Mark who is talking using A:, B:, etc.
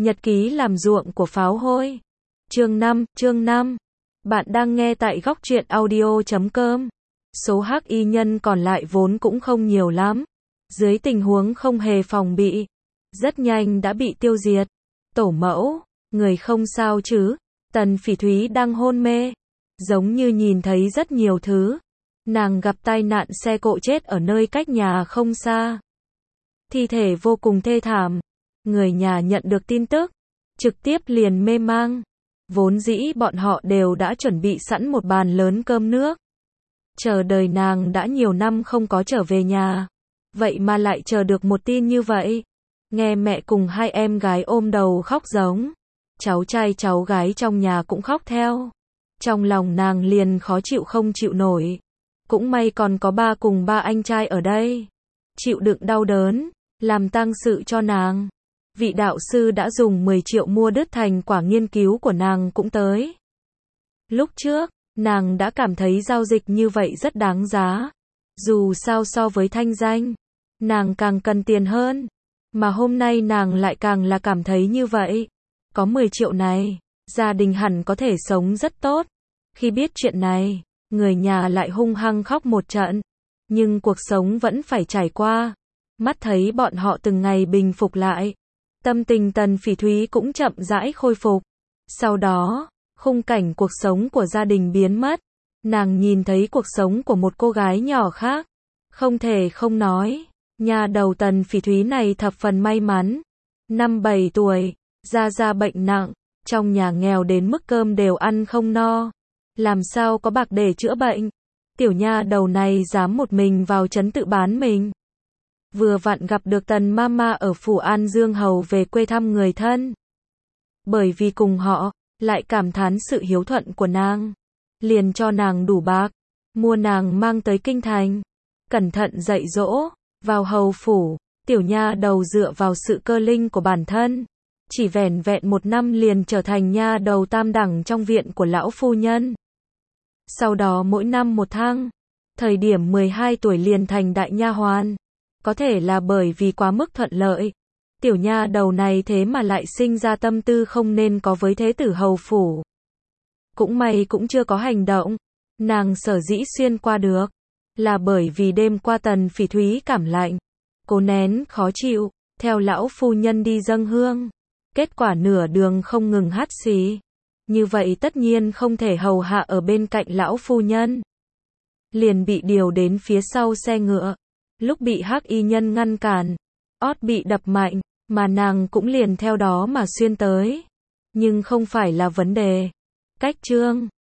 A: Nhật ký làm ruộng của pháo hôi. Chương 5. Bạn đang nghe tại góc truyện audio.com. Số hắc y nhân còn lại vốn cũng không nhiều lắm. Dưới tình huống không hề phòng bị, rất nhanh đã bị tiêu diệt. Tổ mẫu, người không sao chứ? Tần Phỉ Thúy đang hôn mê, giống như nhìn thấy rất nhiều thứ. Nàng gặp tai nạn xe cộ chết ở nơi cách nhà không xa. Thi thể vô cùng thê thảm. Người nhà nhận được tin tức, trực tiếp liền mê mang. Vốn dĩ bọn họ đều đã chuẩn bị sẵn một bàn lớn cơm nước. Chờ đợi nàng đã nhiều năm không có trở về nhà. Vậy mà lại chờ được một tin như vậy. Nghe mẹ cùng hai em gái ôm đầu khóc giống. Cháu trai cháu gái trong nhà cũng khóc theo. Trong lòng nàng liền khó chịu không chịu nổi. Cũng may còn có ba cùng ba anh trai ở đây. Chịu đựng đau đớn, làm tang sự cho nàng. Vị đạo sư đã dùng 10 triệu mua đứt thành quả nghiên cứu của nàng cũng tới. Lúc trước, nàng đã cảm thấy giao dịch như vậy rất đáng giá. Dù sao so với thanh danh, nàng càng cần tiền hơn. Mà hôm nay nàng lại càng là cảm thấy như vậy. Có 10 triệu này, gia đình hẳn có thể sống rất tốt. Khi biết chuyện này, người nhà lại hung hăng khóc một trận. Nhưng cuộc sống vẫn phải trải qua. Mắt thấy bọn họ từng ngày bình phục lại. Tâm tình Tần Phỉ Thúy cũng chậm rãi khôi phục. Sau đó, khung cảnh cuộc sống của gia đình biến mất. Nàng nhìn thấy cuộc sống của một cô gái nhỏ khác. Không thể không nói, nhà đầu Tần Phỉ Thúy này thập phần may mắn. Năm 7 tuổi, ra bệnh nặng, trong nhà nghèo đến mức cơm đều ăn không no. Làm sao có bạc để chữa bệnh? Tiểu nha đầu này dám một mình vào trấn tự bán mình. Vừa vặn gặp được Tần Mama ở phủ An Dương Hầu về quê thăm người thân. Bởi vì cùng họ, lại cảm thán sự hiếu thuận của nàng. Liền cho nàng đủ bạc, mua nàng mang tới kinh thành. Cẩn thận dạy dỗ, vào hầu phủ, tiểu nha đầu dựa vào sự cơ linh của bản thân. Chỉ vẻn vẹn 1 năm liền trở thành nha đầu tam đẳng trong viện của lão phu nhân. Sau đó mỗi năm một thăng, thời điểm 12 tuổi liền thành đại nha hoàn. Có thể là bởi vì quá mức thuận lợi. Tiểu nha đầu này thế mà lại sinh ra tâm tư không nên có với thế tử hầu phủ. Cũng may cũng chưa có hành động. Nàng sở dĩ xuyên qua được, là bởi vì đêm qua Tần Phỉ Thúy cảm lạnh. Cố nén khó chịu, theo lão phu nhân đi dâng hương. Kết quả nửa đường không ngừng hắt xì. Như vậy tất nhiên không thể hầu hạ ở bên cạnh lão phu nhân. Liền bị điều đến phía sau xe ngựa. Lúc bị hắc y nhân ngăn cản, ót bị đập mạnh, mà nàng cũng liền theo đó mà xuyên tới. Nhưng không phải là vấn đề. Cách chương